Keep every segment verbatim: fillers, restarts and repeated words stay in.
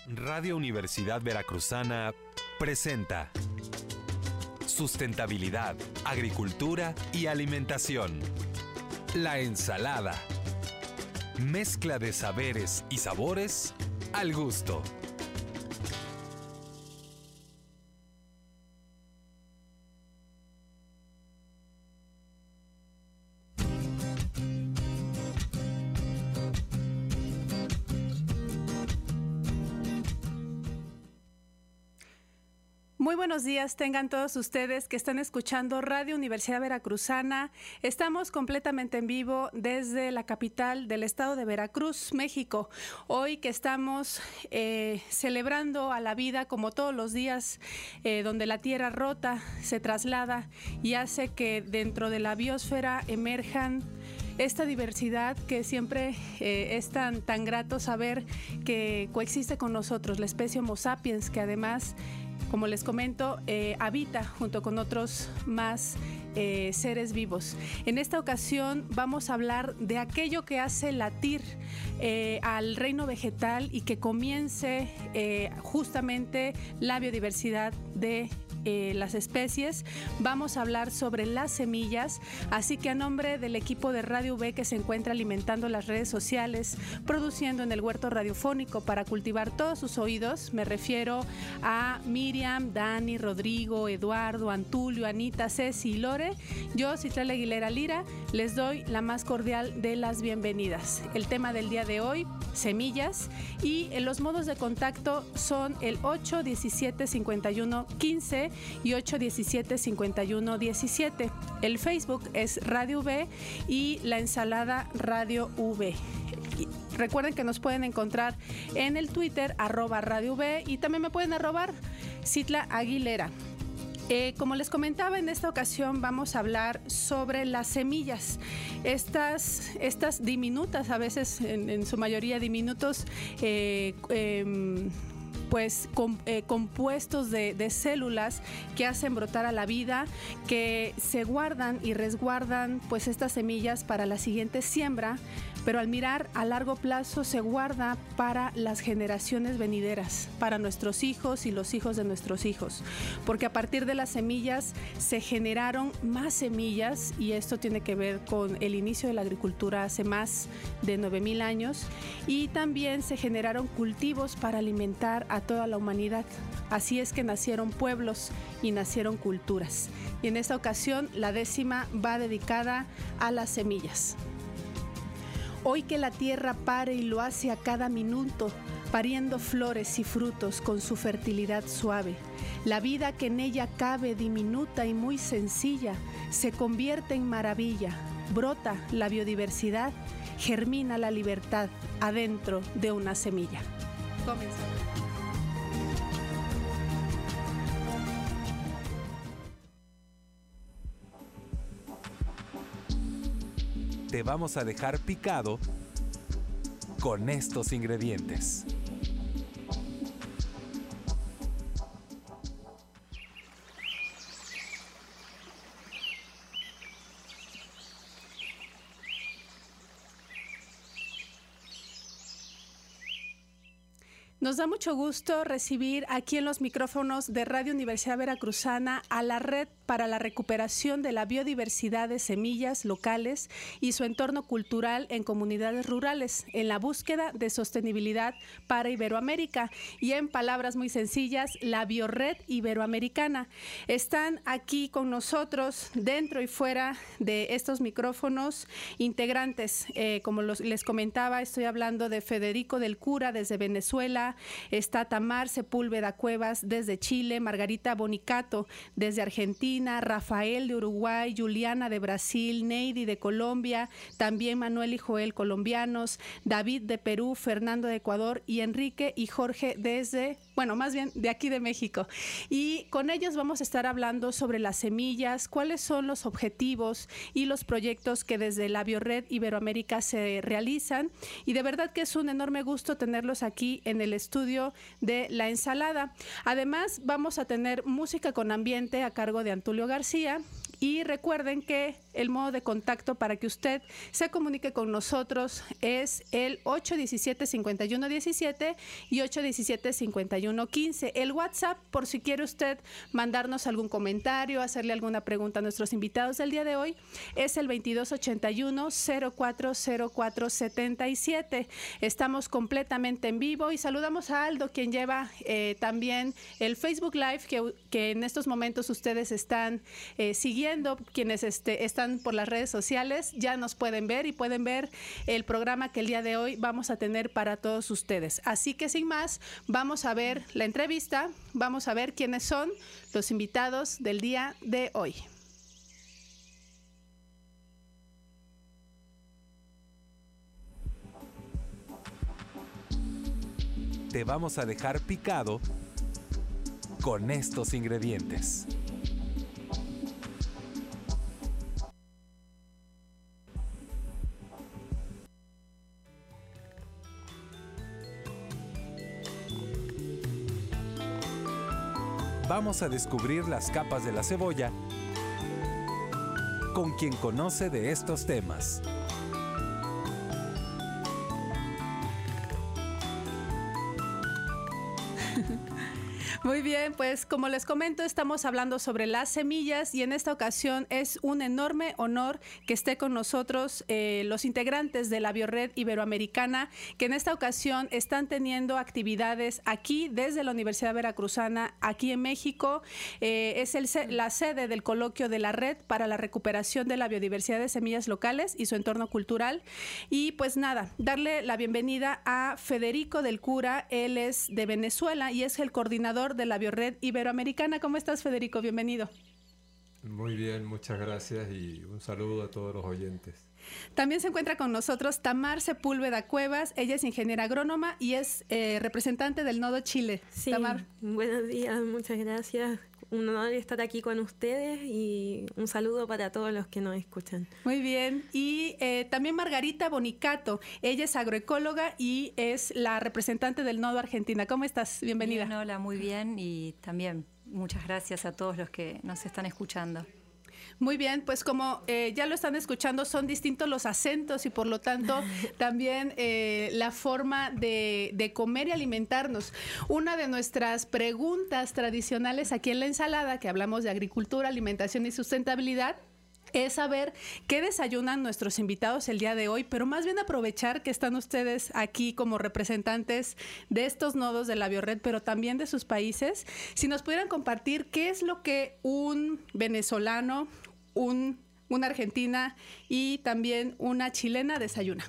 Radio Universidad Veracruzana presenta Sustentabilidad, Agricultura y Alimentación. La ensalada. Mezcla de saberes y sabores al gusto. Muy buenos días, tengan todos ustedes que están escuchando Radio Universidad Veracruzana. Estamos completamente en vivo desde la capital del estado de Veracruz, México. Hoy que estamos eh, celebrando a la vida como todos los días, eh, donde la tierra rota se traslada y hace que dentro de la biosfera emerjan esta diversidad que siempre eh, es tan, tan grato saber que coexiste con nosotros, la especie Homo sapiens, que además, como les comento, eh, habita junto con otros más eh, seres vivos. En esta ocasión vamos a hablar de aquello que hace latir eh, al reino vegetal y que comience eh, justamente la biodiversidad de Eh, las especies. Vamos a hablar sobre las semillas, así que a nombre del equipo de Radio V que se encuentra alimentando las redes sociales, produciendo en el huerto radiofónico para cultivar todos sus oídos, me refiero a Miriam, Dani, Rodrigo, Eduardo, Antulio, Anita, Ceci y Lore. Yo, Citlali Aguilera Lira, les doy la más cordial de las bienvenidas. El tema del día de hoy, semillas, y los modos de contacto son el ocho diecisiete cincuenta y uno quince y ocho diecisiete cincuenta y uno diecisiete. El Facebook es Radio V y la ensalada Radio V. Y recuerden que nos pueden encontrar en el Twitter arroba Radio V y también me pueden arrobar Citla Aguilera. Eh, como les comentaba, en esta ocasión vamos a hablar sobre las semillas, estas, estas diminutas, a veces en, en su mayoría diminutos, eh, eh, pues com, eh, compuestos de, de células que hacen brotar a la vida, que se guardan y resguardan pues estas semillas para la siguiente siembra, pero al mirar a largo plazo se guarda para las generaciones venideras, para nuestros hijos y los hijos de nuestros hijos, porque a partir de las semillas se generaron más semillas y esto tiene que ver con el inicio de la agricultura hace más de nueve mil años, y también se generaron cultivos para alimentar a toda la humanidad. Así es que nacieron pueblos y nacieron culturas. Y en esta ocasión la décima va dedicada a las semillas. Hoy que la tierra pare y lo hace a cada minuto, pariendo flores y frutos con su fertilidad suave. La vida que en ella cabe, diminuta y muy sencilla, se convierte en maravilla. Brota la biodiversidad, germina la libertad adentro de una semilla. Comenzamos. Te vamos a dejar picado con estos ingredientes. Nos da mucho gusto recibir aquí en los micrófonos de Radio Universidad Veracruzana a la Red para la Recuperación de la Biodiversidad de Semillas Locales y su entorno cultural en comunidades rurales, en la búsqueda de sostenibilidad para Iberoamérica, y en palabras muy sencillas, la Biored Iberoamericana. Están aquí con nosotros, dentro y fuera de estos micrófonos, integrantes. Eh, como los, les comentaba, estoy hablando de Federico del Cura desde Venezuela, está Tamar Sepúlveda Cuevas desde Chile, Margarita Bonicato desde Argentina, Rafael de Uruguay, Juliana de Brasil, Neidi de Colombia, también Manuel y Joel colombianos, David de Perú, Fernando de Ecuador y Enrique y Jorge desde, bueno, más bien de aquí de México. Y con ellos vamos a estar hablando sobre las semillas, cuáles son los objetivos y los proyectos que desde la Biored Iberoamérica se realizan. Y de verdad que es un enorme gusto tenerlos aquí en el estudio de La Ensalada. Además, vamos a tener música con ambiente a cargo de Antulio García Y recuerden que el modo de contacto para que usted se comunique con nosotros es el ocho uno siete, cinco uno uno siete y ocho uno siete, cinco uno uno cinco. El WhatsApp, por si quiere usted mandarnos algún comentario, hacerle alguna pregunta a nuestros invitados del día de hoy, es el veintidós ochenta y uno, cero cuatro cero cuatro setenta y siete. Estamos completamente en vivo y saludamos a Aldo, quien lleva eh, también el Facebook Live que, que en estos momentos ustedes están eh, siguiendo. Quienes este, están por las redes sociales ya nos pueden ver y pueden ver el programa que el día de hoy vamos a tener para todos ustedes. Así que sin más, vamos a ver la entrevista, vamos a ver quiénes son los invitados del día de hoy. Te vamos a dejar picado con estos ingredientes. Vamos a descubrir las capas de la cebolla con quien conoce de estos temas. Muy bien, pues como les comento, estamos hablando sobre las semillas y en esta ocasión es un enorme honor que esté con nosotros eh, los integrantes de la Biored Iberoamericana, que en esta ocasión están teniendo actividades aquí desde la Universidad Veracruzana, aquí en México. Eh, es el, la sede del coloquio de la Red para la Recuperación de la Biodiversidad de Semillas Locales y su entorno cultural. Y pues nada, darle la bienvenida a Federico del Cura. Él es de Venezuela y es el coordinador de la Biored Iberoamericana. ¿Cómo estás, Federico? Bienvenido. Muy bien, muchas gracias y un saludo a todos los oyentes. También se encuentra con nosotros Tamar Sepúlveda Cuevas. Ella es ingeniera agrónoma y es eh, representante del Nodo Chile. Sí, Tamar. Buenos días, muchas gracias. Un honor estar aquí con ustedes y un saludo para todos los que nos escuchan. Muy bien. Y eh, también Margarita Bonicato. Ella es agroecóloga y es la representante del Nodo Argentina. ¿Cómo estás? Bienvenida. Bien, hola, muy bien y también muchas gracias a todos los que nos están escuchando. Muy bien, pues como eh, ya lo están escuchando, son distintos los acentos y por lo tanto también eh, la forma de, de comer y alimentarnos. Una de nuestras preguntas tradicionales aquí en La Ensalada, que hablamos de agricultura, alimentación y sustentabilidad, es saber qué desayunan nuestros invitados el día de hoy, pero más bien aprovechar que están ustedes aquí como representantes de estos nodos de la Biored, pero también de sus países. Si nos pudieran compartir qué es lo que un venezolano, un, una argentina y también una chilena desayuna.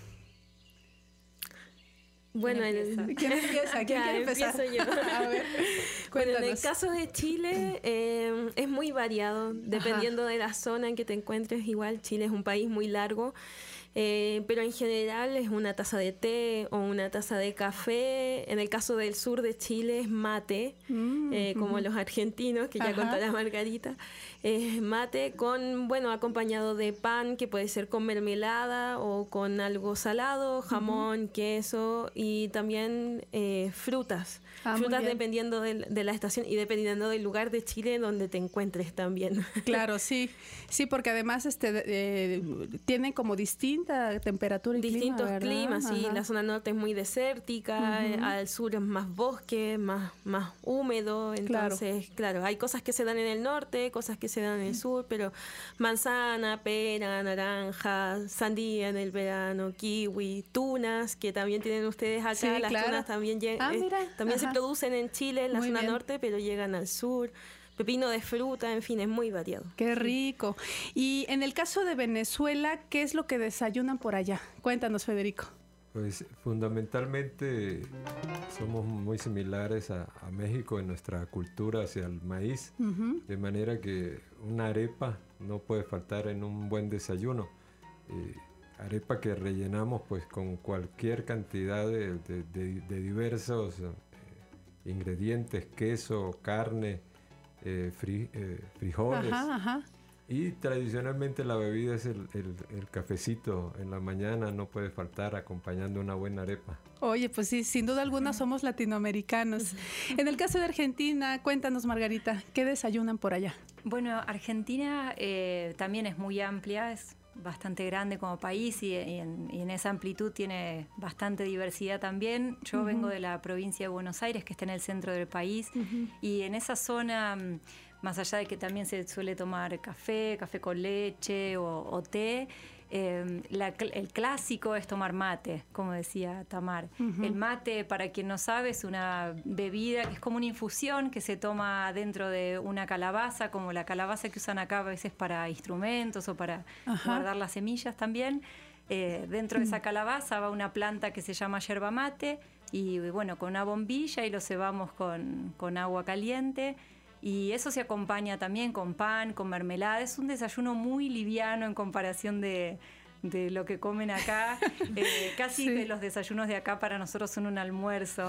Bueno, ¿Quién empieza? ¿Quién empieza? ¿Quién Ya, quiere empezar? empiezo yo. A ver, bueno, en el cuéntanos. caso de Chile eh, es muy variado, dependiendo Ajá. de la zona en que te encuentres. Igual Chile es un país muy largo, eh, pero en general es una taza de té o una taza de café. En el caso del sur de Chile es mate, mm, eh, como uh-huh. los argentinos, que ya Ajá. contará Margarita. Es mate con, bueno, acompañado de pan, que puede ser con mermelada o con algo salado, jamón, uh-huh. queso y también eh, frutas. Ah, frutas dependiendo de, de la estación y dependiendo del lugar de Chile donde te encuentres también. Claro, sí. Sí, porque además este eh, tienen como distinta temperatura y Distintos clima, climas, sí. Ajá. La zona norte es muy desértica, uh-huh. eh, al sur es más bosque, más, más húmedo. Entonces, claro. claro, hay cosas que se dan en el norte, cosas que se dan en el sur, pero manzana, pera, naranja, sandía en el verano, kiwi, tunas, que también tienen ustedes acá. Sí, Las claro. tunas también, lleg- ah, mira. eh, también se producen en Chile, en la Muy zona bien. norte, pero llegan al sur. Pepino de fruta, en fin, es muy variado. Qué rico. Y en el caso de Venezuela, ¿qué es lo que desayunan por allá? Cuéntanos, Federico. Pues fundamentalmente somos muy similares a, a México en nuestra cultura hacia el maíz, uh-huh. de manera que una arepa no puede faltar en un buen desayuno. Eh, arepa que rellenamos pues con cualquier cantidad de, de, de, de diversos eh, ingredientes, queso, carne, eh, fri, eh, frijoles, ajá, ajá. Y tradicionalmente la bebida es el, el, el cafecito en la mañana, no puede faltar acompañando una buena arepa. Oye, pues sí, sin duda alguna somos latinoamericanos. En el caso de Argentina, cuéntanos, Margarita, ¿qué desayunan por allá? Bueno, Argentina eh, también es muy amplia, es bastante grande como país y, y, en, y en esa amplitud tiene bastante diversidad también. Yo uh-huh. vengo de la provincia de Buenos Aires, que está en el centro del país, uh-huh. y en esa zona, más allá de que también se suele tomar café, café con leche o, o té, eh, la, el clásico es tomar mate, como decía Tamar. Uh-huh. El mate, para quien no sabe, es una bebida que es como una infusión que se toma dentro de una calabaza, como la calabaza que usan acá a veces para instrumentos o para uh-huh. guardar las semillas también. Eh, dentro de esa calabaza va una planta que se llama yerba mate y bueno, con una bombilla y lo cebamos con, con agua caliente. Y eso se acompaña también con pan, con mermelada. Es un desayuno muy liviano en comparación de, de lo que comen acá. Eh, casi sí. los desayunos de acá para nosotros son un almuerzo.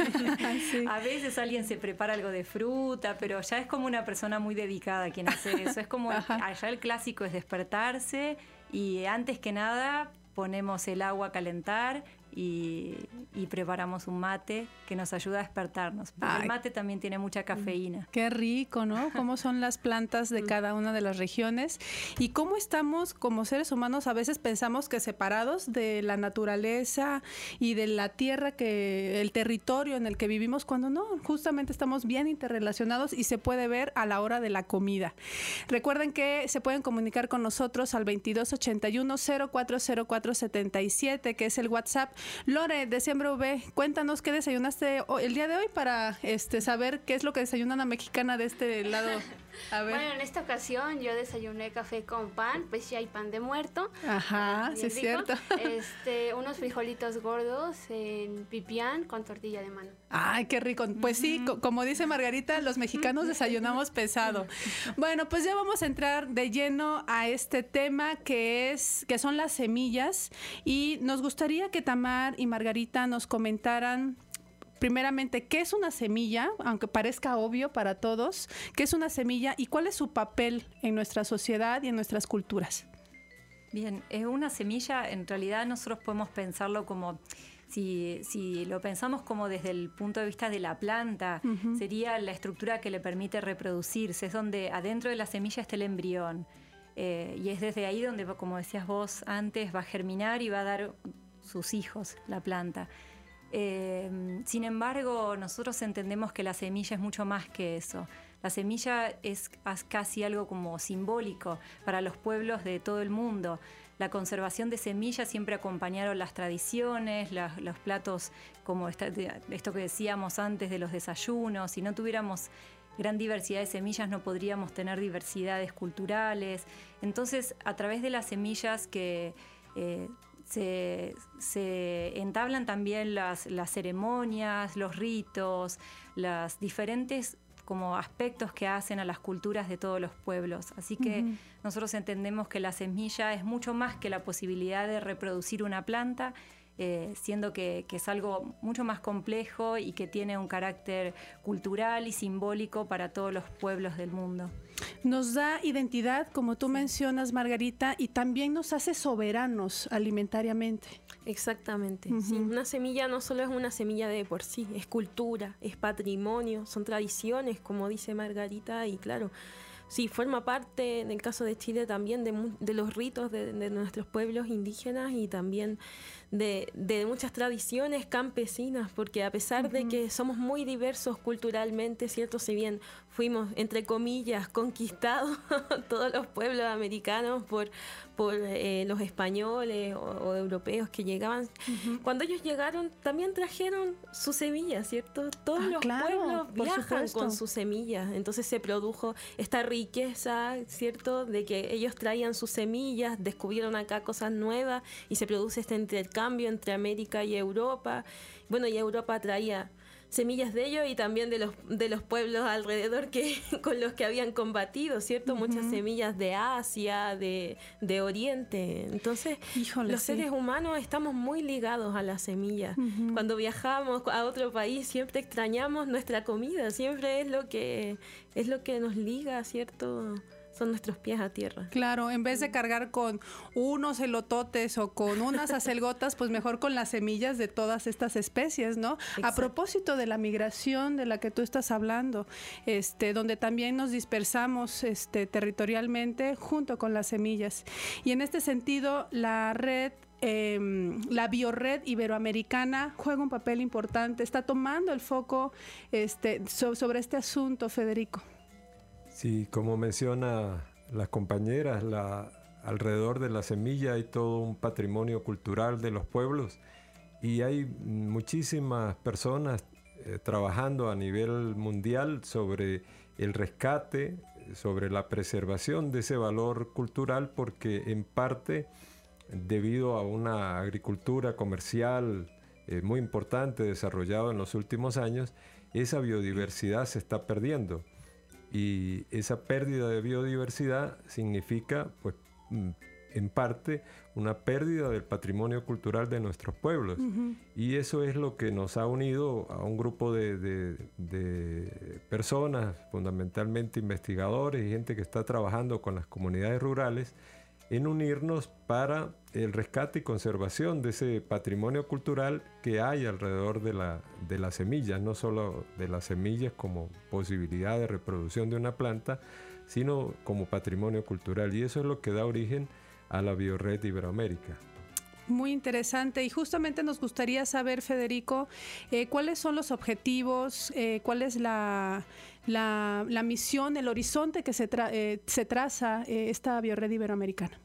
Sí. A veces alguien se prepara algo de fruta, pero ya es como una persona muy dedicada quien hace eso. Es como, Ajá. allá el clásico es despertarse y antes que nada ponemos el agua a calentar y, y preparamos un mate que nos ayuda a despertarnos. Porque Ay, el mate también tiene mucha cafeína. Qué rico, ¿no? Cómo son las plantas de cada una de las regiones y cómo estamos como seres humanos. A veces pensamos que separados de la naturaleza y de la tierra, que el territorio en el que vivimos, cuando no, justamente estamos bien interrelacionados y se puede ver a la hora de la comida. Recuerden que se pueden comunicar con nosotros al veintidós ochenta y uno cero cuatro cero cuatro setenta y siete, que es el WhatsApp. Lore, de Siembra U V, cuéntanos qué desayunaste el día de hoy para este saber qué es lo que desayuna una mexicana de este lado. A ver. Bueno, en esta ocasión yo desayuné café con pan, pues ya hay pan de muerto. Ajá, sí es cierto. Este, unos frijolitos gordos en pipián con tortilla de mano. Ay, qué rico. Pues sí, co- como dice Margarita, los mexicanos desayunamos pesado. Bueno, pues ya vamos a entrar de lleno a este tema que es que son las semillas y nos gustaría que Tamar y Margarita nos comentaran primeramente, ¿qué es una semilla? Aunque parezca obvio para todos, ¿qué es una semilla y cuál es su papel en nuestra sociedad y en nuestras culturas? Bien, es una semilla, en realidad nosotros podemos pensarlo como, si, si lo pensamos como desde el punto de vista de la planta, uh-huh. sería la estructura que le permite reproducirse, es donde adentro de la semilla está el embrión. Eh, y es desde ahí donde, como decías vos antes, va a germinar y va a dar sus hijos, la planta. Eh, sin embargo, nosotros entendemos que la semilla es mucho más que eso. La semilla es casi algo como simbólico para los pueblos de todo el mundo. La conservación de semillas siempre acompañaron las tradiciones, la, los platos, como esta, esto que decíamos antes de los desayunos. Si no tuviéramos gran diversidad de semillas, no podríamos tener diversidades culturales. Entonces, a través de las semillas que eh, se, se entablan también las, las ceremonias, los ritos, las diferentes como aspectos que hacen a las culturas de todos los pueblos. Así que uh-huh. nosotros entendemos que la semilla es mucho más que la posibilidad de reproducir una planta, eh, siendo que, que es algo mucho más complejo y que tiene un carácter cultural y simbólico para todos los pueblos del mundo. Nos da identidad, como tú mencionas, Margarita, y también nos hace soberanos alimentariamente. Exactamente. Uh-huh. Sí, una semilla no solo es una semilla de por sí, es cultura, es patrimonio, son tradiciones, como dice Margarita, y claro, sí, forma parte, en el caso de Chile también, de, de los ritos de, de nuestros pueblos indígenas y también de, de muchas tradiciones campesinas, porque a pesar uh-huh. de que somos muy diversos culturalmente, ¿cierto? Si bien fuimos, entre comillas, conquistados todos los pueblos americanos por, por eh, los españoles o, o europeos que llegaban, uh-huh. cuando ellos llegaron también trajeron sus semillas, ¿cierto? Todos ah, los claro, pueblos viajan supuesto. con sus semillas, entonces se produjo esta riqueza, ¿cierto? De que ellos traían sus semillas, descubrieron acá cosas nuevas y se produce este intercambio entre América y Europa. Bueno, y Europa traía semillas de ellos y también de los de los pueblos alrededor que con los que habían combatido, ¿cierto? Uh-huh. Muchas semillas de Asia, de, de Oriente. Entonces, Híjole, los sí. seres humanos estamos muy ligados a las semillas. Uh-huh. Cuando viajamos a otro país siempre extrañamos nuestra comida, siempre es lo que es lo que nos liga, ¿cierto? son nuestros pies a tierra. Claro, en vez de cargar con unos elototes o con unas acelgotas, pues mejor con las semillas de todas estas especies, ¿no? Exacto. A propósito de la migración de la que tú estás hablando, este, donde también nos dispersamos este, territorialmente junto con las semillas. Y en este sentido, la red Eh, la Biored Iberoamericana juega un papel importante, está tomando el foco este, so, sobre este asunto, Federico. Sí, como menciona las compañeras, la, alrededor de la semilla hay todo un patrimonio cultural de los pueblos y hay muchísimas personas eh, trabajando a nivel mundial sobre el rescate, sobre la preservación de ese valor cultural, porque en parte, debido a una agricultura comercial eh, muy importante desarrollada en los últimos años, esa biodiversidad se está perdiendo. Y esa pérdida de biodiversidad significa, pues, en parte, una pérdida del patrimonio cultural de nuestros pueblos. Uh-huh. Y eso es lo que nos ha unido a un grupo de, de, de personas, fundamentalmente investigadores y gente que está trabajando con las comunidades rurales, en unirnos para el rescate y conservación de ese patrimonio cultural que hay alrededor de, la, de las semillas, no solo de las semillas como posibilidad de reproducción de una planta, sino como patrimonio cultural. Y eso es lo que da origen a la Biored Iberoamérica. Muy interesante, y justamente nos gustaría saber, Federico, eh, cuáles son los objetivos, eh, cuál es la, la, la misión, el horizonte que se, tra eh, se traza eh, esta Biored Iberoamericana.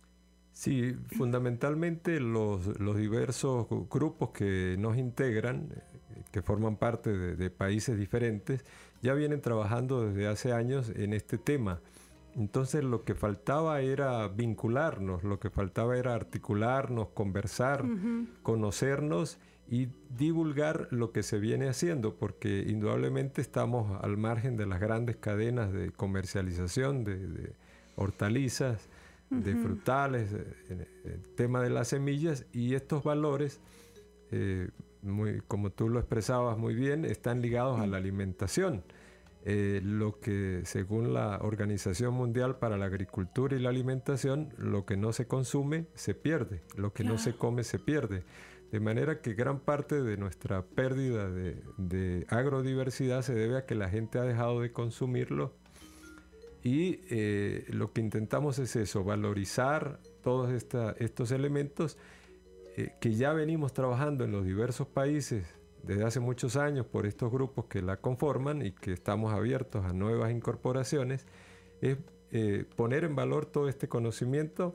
Sí, fundamentalmente los, los diversos grupos que nos integran, que forman parte de, de países diferentes, ya vienen trabajando desde hace años en este tema. Entonces lo que faltaba era vincularnos, lo que faltaba era articularnos, conversar, uh-huh. conocernos y divulgar lo que se viene haciendo, porque indudablemente estamos al margen de las grandes cadenas de comercialización de, de hortalizas, uh-huh. de frutales, el, el tema de las semillas, y estos valores, eh, muy, como tú lo expresabas muy bien, están ligados uh-huh. a la alimentación. Eh, lo que, según la Organización Mundial para la Agricultura y la Alimentación, lo que no se consume se pierde, lo que claro. no se come se pierde. De manera que gran parte de nuestra pérdida de, de agrodiversidad se debe a que la gente ha dejado de consumirlo, y eh, lo que intentamos es eso, valorizar todos esta, estos elementos eh, que ya venimos trabajando en los diversos países desde hace muchos años por estos grupos que la conforman y que estamos abiertos a nuevas incorporaciones, es eh, poner en valor todo este conocimiento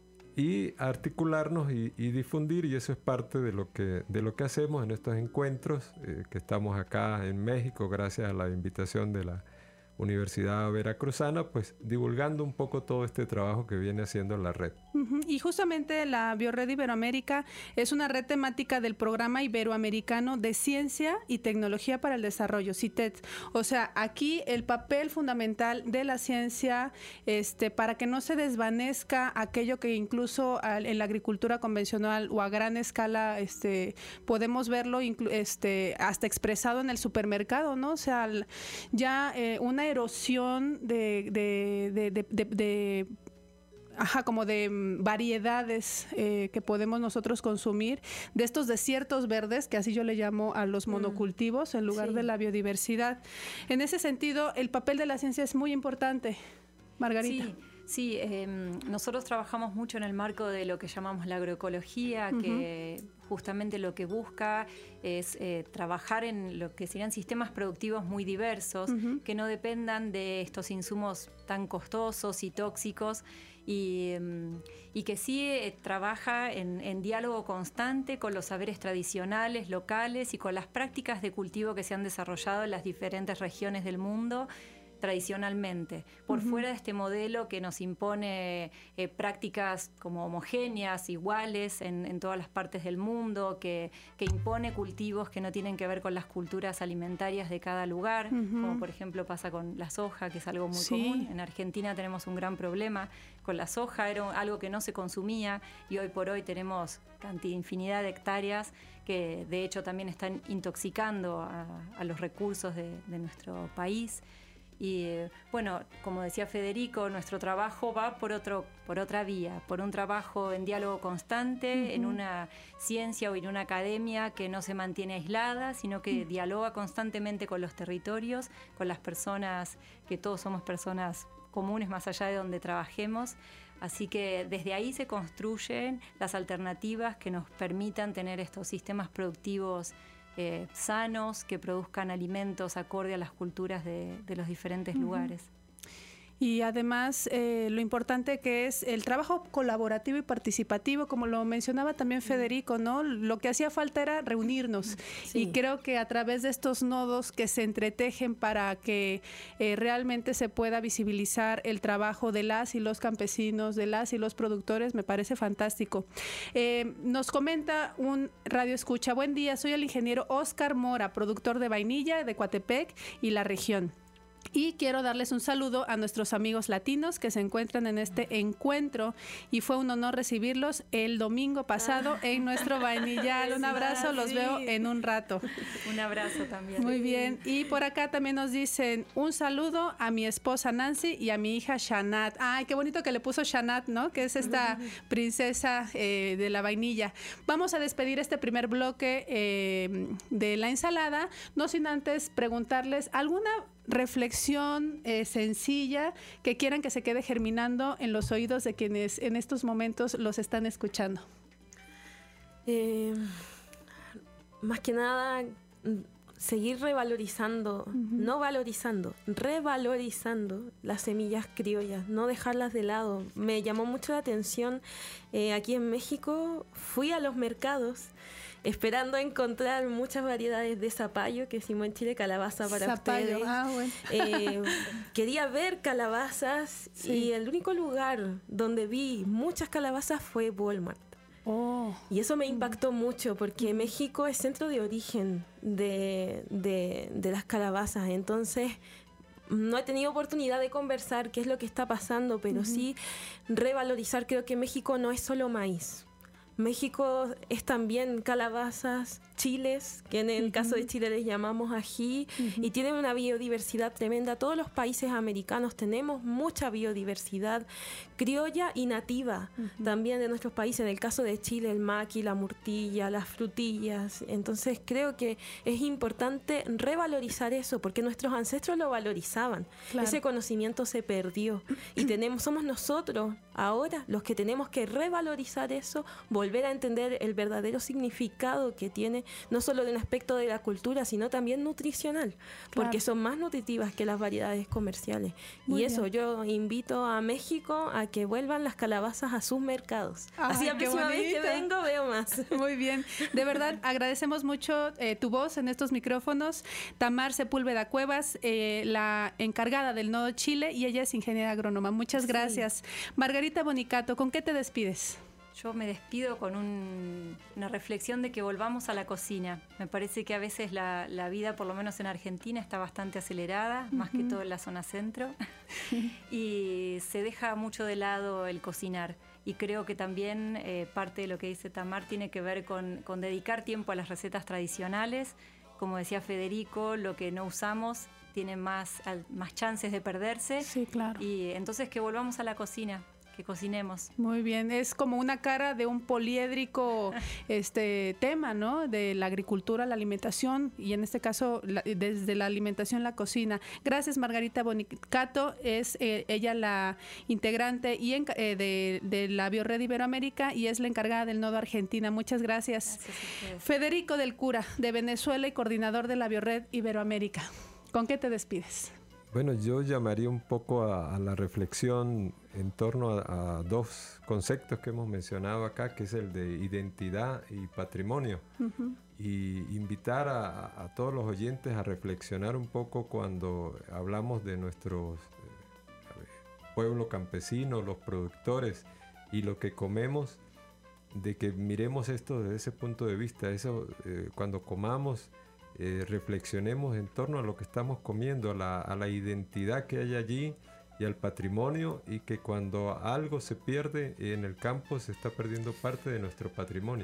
y articularnos y, y difundir, y eso es parte de lo que, de lo que hacemos en estos encuentros, eh, que estamos acá en México gracias a la invitación de la Universidad Veracruzana, pues divulgando un poco todo este trabajo que viene haciendo la red. Uh-huh. Y justamente la Biored Iberoamérica es una red temática del Programa Iberoamericano de Ciencia y Tecnología para el Desarrollo, C I T E D. O sea, aquí el papel fundamental de la ciencia, este, para que no se desvanezca aquello que incluso al, en la agricultura convencional o a gran escala este, podemos verlo este, hasta expresado en el supermercado, ¿no? O sea, ya eh, una erosión de, de, de, de, de, de ajá, como de variedades eh, que podemos nosotros consumir, de estos desiertos verdes, que así yo le llamo a los monocultivos, en lugar sí. de la biodiversidad. En ese sentido, el papel de la ciencia es muy importante. Margarita. Sí. Sí, eh, nosotros trabajamos mucho en el marco de lo que llamamos la agroecología, uh-huh. que justamente lo que busca es eh, trabajar en lo que serían sistemas productivos muy diversos, uh-huh. que no dependan de estos insumos tan costosos y tóxicos, y, y que sí eh, trabaja en, en diálogo constante con los saberes tradicionales, locales, y con las prácticas de cultivo que se han desarrollado en las diferentes regiones del mundo tradicionalmente, por uh-huh. fuera de este modelo que nos impone eh, prácticas como homogéneas, iguales en, en todas las partes del mundo, que, que impone cultivos que no tienen que ver con las culturas alimentarias de cada lugar, uh-huh. como por ejemplo pasa con la soja, que es algo muy sí. común. En Argentina tenemos un gran problema con la soja, era algo que no se consumía, y hoy por hoy tenemos cantidad, infinidad de hectáreas que de hecho también están intoxicando a, a los recursos de, de nuestro país. Y eh, bueno, como decía Federico, nuestro trabajo va por, otro, por otra vía, por un trabajo en diálogo constante, uh-huh. en una ciencia o en una academia que no se mantiene aislada, sino que uh-huh. dialoga constantemente con los territorios, con las personas, que todos somos personas comunes más allá de donde trabajemos. Así que desde ahí se construyen las alternativas que nos permitan tener estos sistemas productivos Eh, sanos, que produzcan alimentos acorde a las culturas de, de los diferentes uh-huh. lugares. Y además eh, lo importante que es el trabajo colaborativo y participativo, como lo mencionaba también Federico, ¿no? Lo que hacía falta era reunirnos sí. y creo que a través de estos nodos que se entretejen para que eh, realmente se pueda visibilizar el trabajo de las y los campesinos, de las y los productores, me parece fantástico. Eh, nos comenta un radio escucha: buen día, soy el ingeniero Oscar Mora, productor de vainilla de Coatepec y la región. Y quiero darles un saludo a nuestros amigos latinos que se encuentran en este encuentro y fue un honor recibirlos el domingo pasado ah. en nuestro vainillal. Un abrazo, los sí. veo en un rato. Un abrazo también. Muy bien. Y por acá también nos dicen un saludo a mi esposa Nancy y a mi hija Shanat. Ay, qué bonito que le puso Shanat, ¿no? Que es esta princesa eh, de la vainilla. Vamos a despedir este primer bloque eh, de la ensalada, no sin antes preguntarles alguna reflexión eh, sencilla que quieran que se quede germinando en los oídos de quienes en estos momentos los están escuchando. Eh, más que nada, seguir revalorizando, uh-huh. no valorizando, revalorizando las semillas criollas, no dejarlas de lado. Me llamó mucho la atención, eh, aquí en México fui a los mercados esperando encontrar muchas variedades de zapallo, que decimos en Chile calabaza para zapallo. Ustedes. Ah, bueno. eh, quería ver calabazas sí. y el único lugar donde vi muchas calabazas fue Walmart. Oh. Y eso me impactó mucho porque México es centro de origen de, de, de las calabazas. Entonces no he tenido oportunidad de conversar qué es lo que está pasando, pero uh-huh. sí revalorizar. Creo que México no es solo maíz. México es también calabazas, chiles, que en el uh-huh. caso de Chile les llamamos ají, uh-huh. y tienen una biodiversidad tremenda. Todos los países americanos tenemos mucha biodiversidad criolla y nativa uh-huh. también de nuestros países. En el caso de Chile, el maqui, la murtilla, las frutillas. Entonces creo que es importante revalorizar eso, porque nuestros ancestros lo valorizaban. Claro. Ese conocimiento se perdió y tenemos, somos nosotros ahora los que tenemos que revalorizar eso, volver a entender el verdadero significado que tiene, no solo de un aspecto de la cultura, sino también nutricional, claro. porque son más nutritivas que las variedades comerciales. Muy y eso, bien. Yo invito a México a que vuelvan las calabazas a sus mercados. Ay, así la próxima vez que vengo veo más. Muy bien. De verdad, agradecemos mucho eh, tu voz en estos micrófonos. Tamar Sepúlveda Cuevas, eh, la encargada del Nodo Chile, y ella es ingeniera agrónoma. Muchas gracias. Sí. Margarita Bonicato, ¿con qué te despides? Yo me despido con un, una reflexión de que volvamos a la cocina. Me parece que a veces la, la vida, por lo menos en Argentina, está bastante acelerada, uh-huh. más que todo en la zona centro, y se deja mucho de lado el cocinar. Y creo que también eh, parte de lo que dice Tamar tiene que ver con, con dedicar tiempo a las recetas tradicionales. Como decía Federico, lo que no usamos tiene más, más chances de perderse. Sí, claro. Y entonces que volvamos a la cocina. Que cocinemos. Muy bien, es como una cara de un poliédrico este tema, ¿no? De la agricultura, la alimentación y en este caso la, desde la alimentación la cocina. Gracias, Margarita Bonicato, es eh, ella la integrante y en, eh, de, de la Biored Iberoamérica y es la encargada del Nodo Argentina. Muchas gracias. Gracias Federico del Cura, de Venezuela y coordinador de la Biored Iberoamérica. ¿Con qué te despides? Bueno, yo llamaría un poco a, a la reflexión en torno a, a dos conceptos que hemos mencionado acá, que es el de identidad y patrimonio. Uh-huh. Y invitar a, a todos los oyentes a reflexionar un poco cuando hablamos de nuestros eh, pueblo campesino, los productores y lo que comemos, de que miremos esto desde ese punto de vista. Eso, eh, cuando comamos, Eh, reflexionemos en torno a lo que estamos comiendo, a la, a la identidad que hay allí y al patrimonio, y que cuando algo se pierde en el campo se está perdiendo parte de nuestro patrimonio.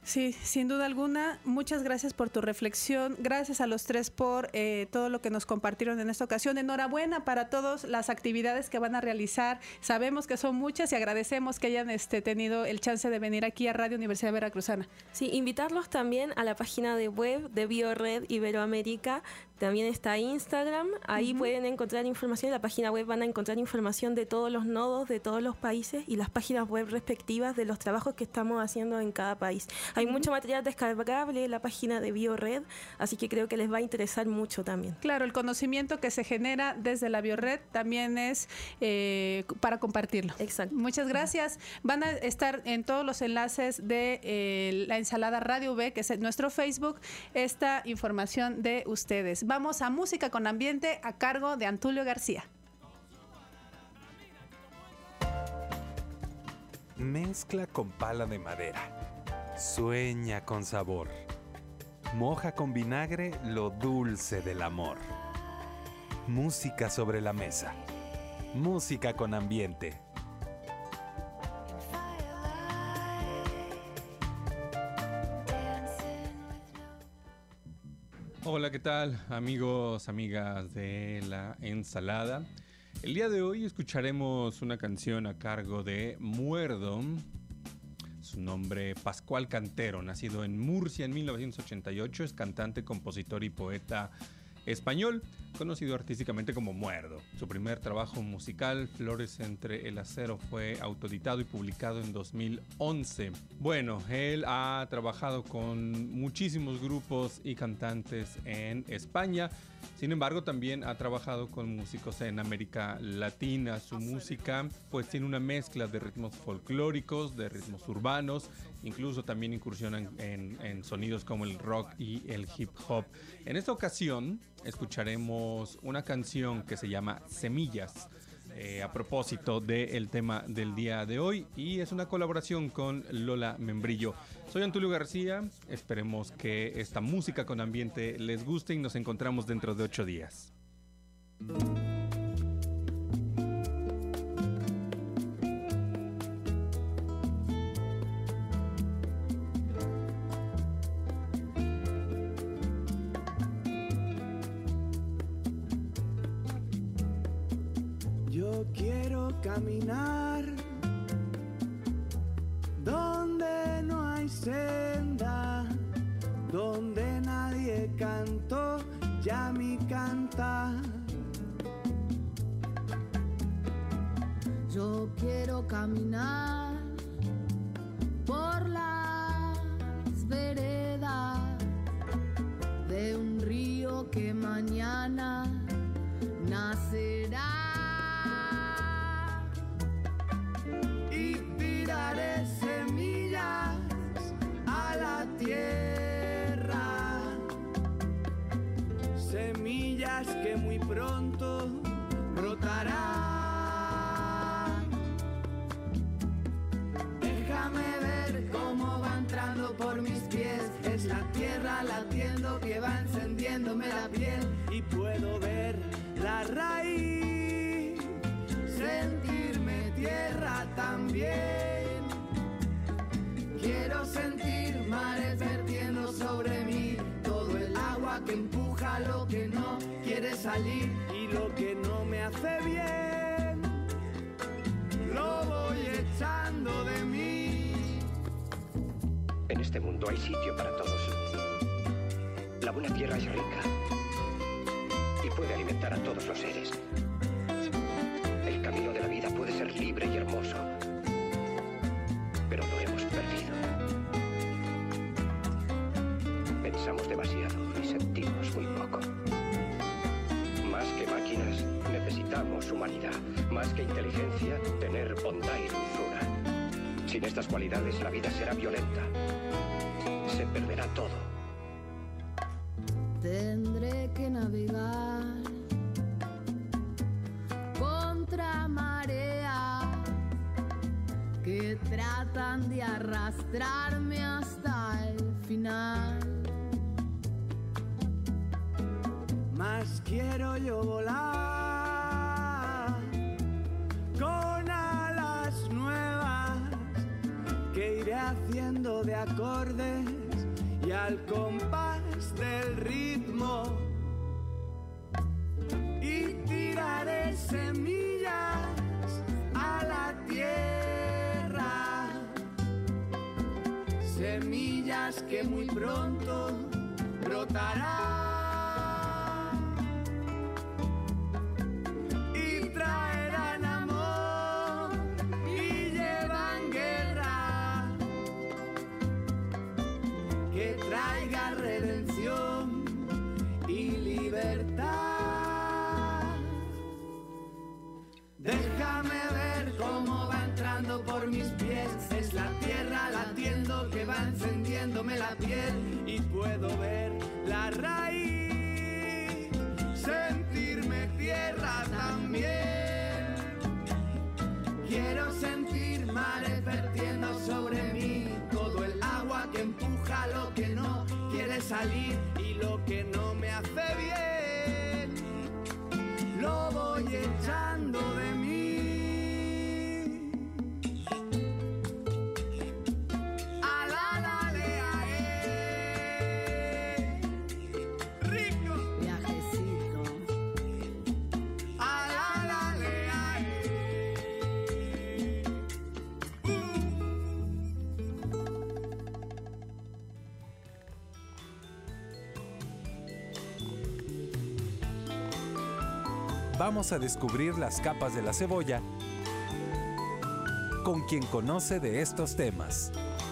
Sí, sin duda alguna. Muchas gracias por tu reflexión. Gracias a los tres por eh, todo lo que nos compartieron en esta ocasión. Enhorabuena para todas las actividades que van a realizar. Sabemos que son muchas y agradecemos que hayan este, tenido el chance de venir aquí a Radio Universidad Veracruzana. Sí, invitarlos también a la página de web de BioRed Iberoamérica. También está Instagram, ahí uh-huh. pueden encontrar información, en la página web van a encontrar información de todos los nodos de todos los países y las páginas web respectivas de los trabajos que estamos haciendo en cada país. Hay uh-huh. mucho material descargable en la página de BioRed, así que creo que les va a interesar mucho también. Claro, el conocimiento que se genera desde la BioRed también es eh, para compartirlo. Exacto. Muchas gracias. Van a estar en todos los enlaces de eh, la Ensalada Radio V, que es nuestro Facebook, esta información de ustedes. Vamos a Música con Ambiente a cargo de Antulio García. Mezcla con pala de madera. Sueña con sabor. Moja con vinagre lo dulce del amor. Música sobre la mesa. Música con ambiente. Hola, ¿qué tal, amigos, amigas de La Ensalada? El día de hoy escucharemos una canción a cargo de Muerdo. Su nombre, Pascual Cantero, nacido en Murcia en mil novecientos ochenta y ocho, es cantante, compositor y poeta español, conocido artísticamente como Muerdo. Su primer trabajo musical, Flores entre el acero, fue autoeditado y publicado en dos mil once. Bueno, él ha trabajado con muchísimos grupos y cantantes en España. Sin embargo, también ha trabajado con músicos en América Latina. Su música pues tiene una mezcla de ritmos folclóricos, de ritmos urbanos, incluso también incursionan en, en sonidos como el rock y el hip hop. En esta ocasión escucharemos una canción que se llama Semillas, eh, a propósito del tema del día de hoy, y es una colaboración con Lola Membrillo. Soy Antulio García, esperemos que esta música con ambiente les guste y nos encontramos dentro de ocho días. Yo quiero caminar donde no hay senda, donde nadie cantó ya mi cantar. Yo quiero caminar por las veredas de un río que mañana nacerá. Y tiraré semillas a la tierra, semillas que muy pronto brotarán. Déjame ver cómo va entrando por mis pies, es la tierra latiendo que va encendiéndome la piel, y puedo ver la raíz, sentirme tierra también. Quiero sentir mares vertiendo sobre mí, todo el agua que empuja lo que no quiere salir, y lo que no me hace bien lo voy echando de mí. En este mundo hay sitio para todos. La buena tierra es rica y puede alimentar a todos los seres. El camino de la vida puede ser libre y hermoso, pero lo hemos perdido. Pensamos demasiado y sentimos muy poco. Más que máquinas, necesitamos humanidad. Más que inteligencia, tener bondad y dulzura. Sin estas cualidades, la vida será violenta. Se perderá todo. Tendré que navegar contra marea que tratan de arrastrarme hasta el final. Más quiero yo volar con alas nuevas que iré haciendo de acordes y al compás del ritmo. Y tiraré semillas a la tierra, semillas que muy pronto brotarán y traerán amor y llevan guerra, que traiga redención y libertad. Déjame ver cómo va entrando por mis pies, es la tierra latiendo que va encendiéndome la piel, y puedo ver la raíz, sentirme tierra también. Quiero sentir mares vertiendo sobre mí, todo el agua que empuja lo que no quiere salir y lo que no me hace bien, lo voy echando de mí. A la la le a eh. Rico. Viajecito. A la la le a eh. Vamos a descubrir las capas de la cebolla con quien conoce de estos temas.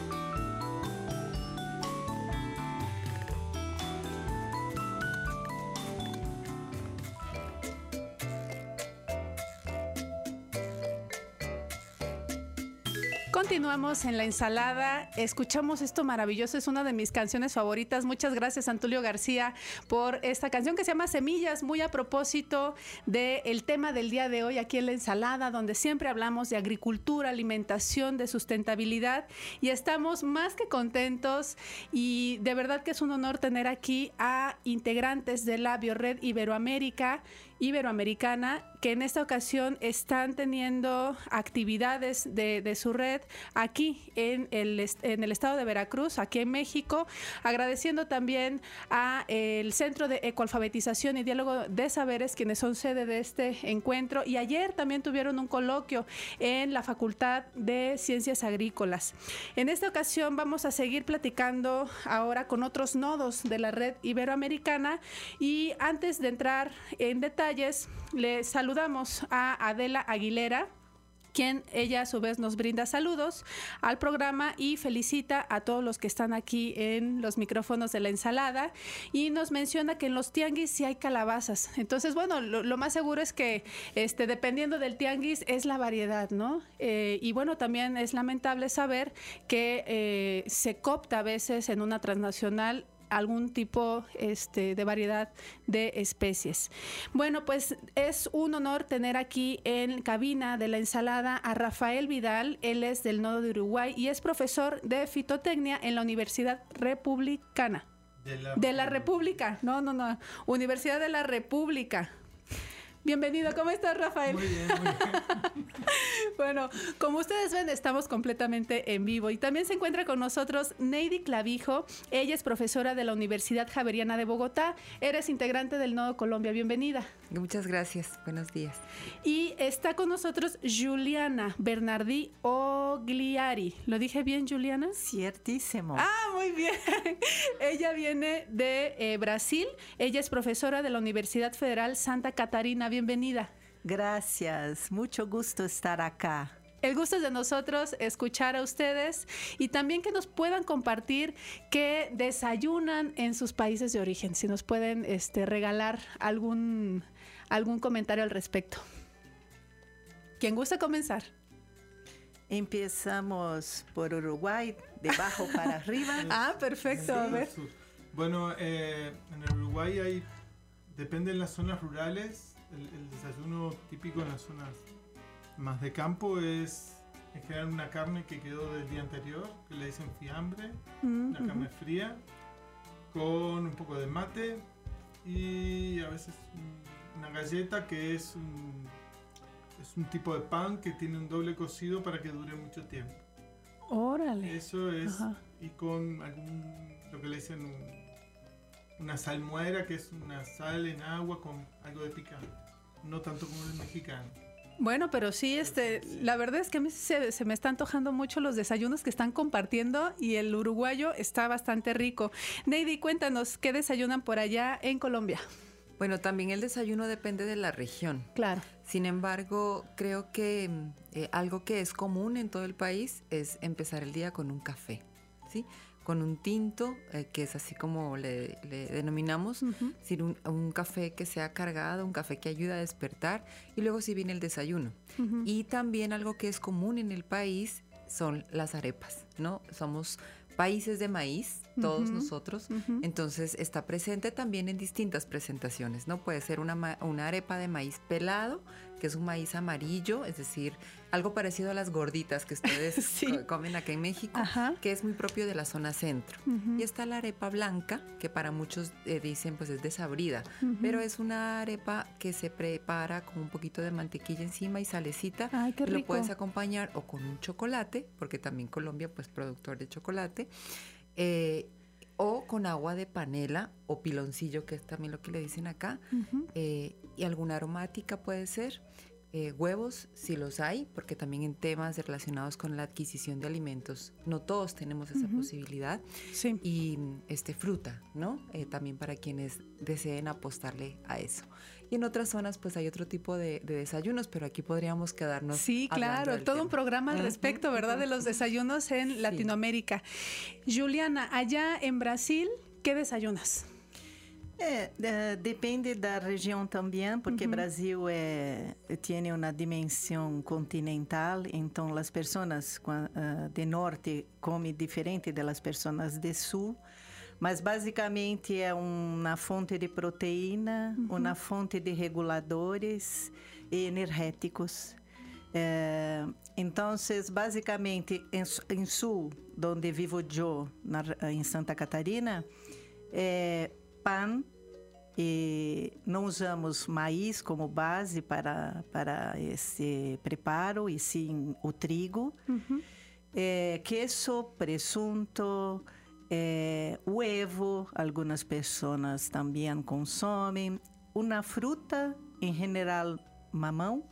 Continuamos en la ensalada, escuchamos esto maravilloso, es una de mis canciones favoritas. Muchas gracias, Antulio García, por esta canción que se llama Semillas, muy a propósito del tema del día de hoy aquí en la ensalada, donde siempre hablamos de agricultura, alimentación, de sustentabilidad, y estamos más que contentos, y de verdad que es un honor tener aquí a integrantes de la Biored Iberoamérica, Iberoamericana, que en esta ocasión están teniendo actividades de, de su red aquí en el, en el estado de Veracruz, aquí en México, agradeciendo también a el Centro de Ecoalfabetización y Diálogo de Saberes, quienes son sede de este encuentro, y ayer también tuvieron un coloquio en la Facultad de Ciencias Agrícolas. En esta ocasión vamos a seguir platicando ahora con otros nodos de la red iberoamericana, y antes de entrar en detalle, le saludamos a Adela Aguilera, quien ella a su vez nos brinda saludos al programa y felicita a todos los que están aquí en los micrófonos de la ensalada, y nos menciona que en los tianguis sí hay calabazas. Entonces, bueno, lo, lo más seguro es que este, dependiendo del tianguis es la variedad, ¿no? Eh, y bueno, también es lamentable saber que eh, se coopta a veces en una transnacional algún tipo este, de variedad de especies. Bueno, pues es un honor tener aquí en cabina de la ensalada a Rafael Vidal. Él es del Nodo de Uruguay y es profesor de fitotecnia en la Universidad Republicana. De la, de la República, no, no, no, Universidad de la República. Bienvenido, ¿cómo estás, Rafael? Muy bien, muy bien. Bueno, como ustedes ven, estamos completamente en vivo, y también se encuentra con nosotros Neidy Clavijo. Ella es profesora de la Universidad Javeriana de Bogotá. Eres integrante del Nodo Colombia. Bienvenida. Muchas gracias, buenos días. Y está con nosotros Juliana Bernardí Ogliari. ¿Lo dije bien, Juliana? Ciertísimo. Ah, muy bien. Ella viene de eh, Brasil. Ella es profesora de la Universidad Federal Santa Catarina. Bienvenida. Gracias, mucho gusto estar acá. El gusto es de nosotros escuchar a ustedes, y también que nos puedan compartir qué desayunan en sus países de origen. Si nos pueden este, regalar algún, algún comentario al respecto. ¿Quién gusta comenzar? Empezamos por Uruguay, de abajo para arriba. Ah, perfecto. A ver. Bueno, eh, en el Uruguay hay, depende de las zonas rurales. El, el desayuno típico en las zonas más de campo es en general una carne que quedó del día anterior, que le dicen fiambre, mm-hmm. una carne fría, con un poco de mate y a veces una galleta que es un, es un tipo de pan que tiene un doble cocido para que dure mucho tiempo. Órale. Eso es, Ajá. y con algún, lo que le dicen un, una salmuera, que es una sal en agua con algo de picante, no tanto como el mexicano. Bueno, pero sí, este, la verdad es que a mí se, se me están antojando mucho los desayunos que están compartiendo y el uruguayo está bastante rico. Neidy, cuéntanos, ¿qué desayunan por allá en Colombia? Bueno, también el desayuno depende de la región. Claro. Sin embargo, creo que eh, algo que es común en todo el país es empezar el día con un café, ¿sí? Con un tinto, eh, que es así como le, le denominamos, uh-huh. Es decir, un, un café que sea cargado, un café que ayuda a despertar, y luego sí viene el desayuno. Uh-huh. Y también algo que es común en el país son las arepas, ¿no? Somos países de maíz, todos uh-huh. nosotros, uh-huh. Entonces está presente también en distintas presentaciones, ¿no? Puede ser una, ma- una arepa de maíz pelado, que es un maíz amarillo, es decir, algo parecido a las gorditas que ustedes sí. co- comen acá en México, ajá. Que es muy propio de la zona centro. Uh-huh. Y está la arepa blanca, que para muchos eh, dicen pues es desabrida, uh-huh. Pero es una arepa que se prepara con un poquito de mantequilla encima y salecita. Ay, qué rico. Lo puedes acompañar o con un chocolate, porque también Colombia pues productor de chocolate, eh, o con agua de panela o piloncillo, que es también lo que le dicen acá, uh-huh. eh, y alguna aromática puede ser, eh, huevos si los hay, porque también en temas relacionados con la adquisición de alimentos no todos tenemos esa uh-huh. posibilidad, sí. Y este, fruta, ¿no? Eh, también para quienes deseen apostarle a eso. Y en otras zonas pues hay otro tipo de, de desayunos, pero aquí podríamos quedarnos sí, claro, todo tema. Un programa al respecto, ¿verdad? De los desayunos en sí. Latinoamérica. Juliana, allá en Brasil, ¿qué desayunas? É, é, depende da região também, porque o uhum. Brasil é, tem uma dimensão continental, então as pessoas uh, de norte comem diferente das pessoas de sul, mas basicamente é uma fonte de proteína, uhum. Uma fonte de reguladores e energéticos. É, então, basicamente, em, em sul, onde vivo eu, na, em Santa Catarina, é pão, e não usamos maíz como base para, para esse preparo, e sim o trigo. Uhum. É, queijo, presunto, é, huevo, algumas pessoas também consomem. Uma fruta, em geral, mamão,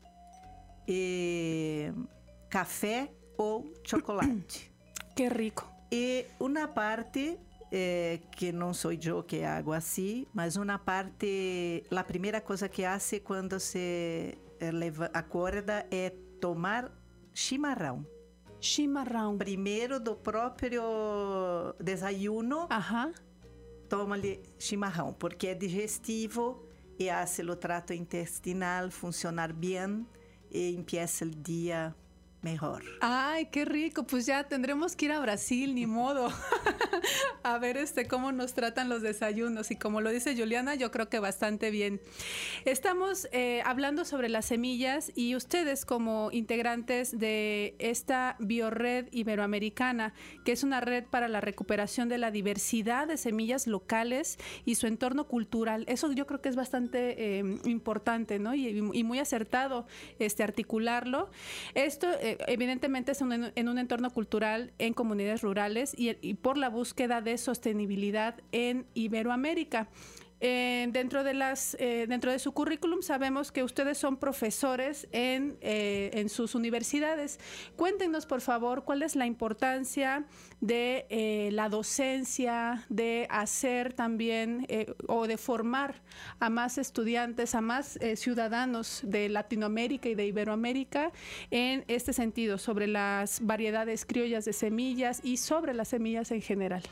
e café ou chocolate. Que rico. E uma parte... Eh, que não sou eu que hago assim, mas uma parte, a primeira coisa que hace quando se leva, acorda é tomar chimarrão. Chimarrão. Primeiro do próprio desayuno, uh-huh. Toma-lhe chimarrão, porque é digestivo e hace o trato intestinal funcionar bem e empieza o dia mejor. Ay, qué rico. Pues ya tendremos que ir a Brasil, ni modo. A ver este cómo nos tratan los desayunos. Y como lo dice Juliana, yo creo que bastante bien. Estamos eh, hablando sobre las semillas y ustedes como integrantes de esta Biored Iberoamericana, que es una red para la recuperación de la diversidad de semillas locales y su entorno cultural. Eso yo creo que es bastante eh, importante, ¿no? Y, y muy acertado este, articularlo. Esto eh, evidentemente es un, en un entorno cultural en comunidades rurales y, y por la búsqueda de sostenibilidad en Iberoamérica. Eh, dentro de las eh, dentro de su currículum sabemos que ustedes son profesores en, eh, en sus universidades. Cuéntenos, por favor, cuál es la importancia de eh, la docencia, de hacer también eh, o de formar a más estudiantes, a más eh, ciudadanos de Latinoamérica y de Iberoamérica en este sentido, sobre las variedades criollas de semillas y sobre las semillas en general.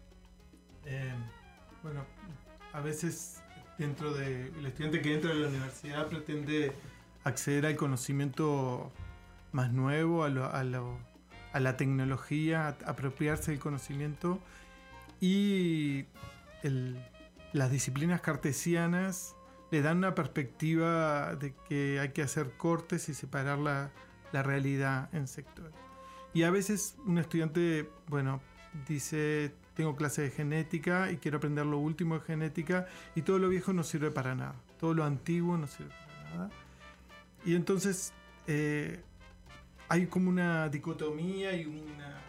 Eh, bueno, a veces dentro de el estudiante que entra a la universidad pretende acceder al conocimiento más nuevo, a, lo, a, lo, a la tecnología, a, apropiarse del conocimiento, y el, las disciplinas cartesianas le dan una perspectiva de que hay que hacer cortes y separar la, la realidad en sectores. Y a veces un estudiante, bueno, dice: tengo clase de genética y quiero aprender lo último de genética, y todo lo viejo no sirve para nada, todo lo antiguo no sirve para nada. Y entonces eh, hay como una dicotomía y una,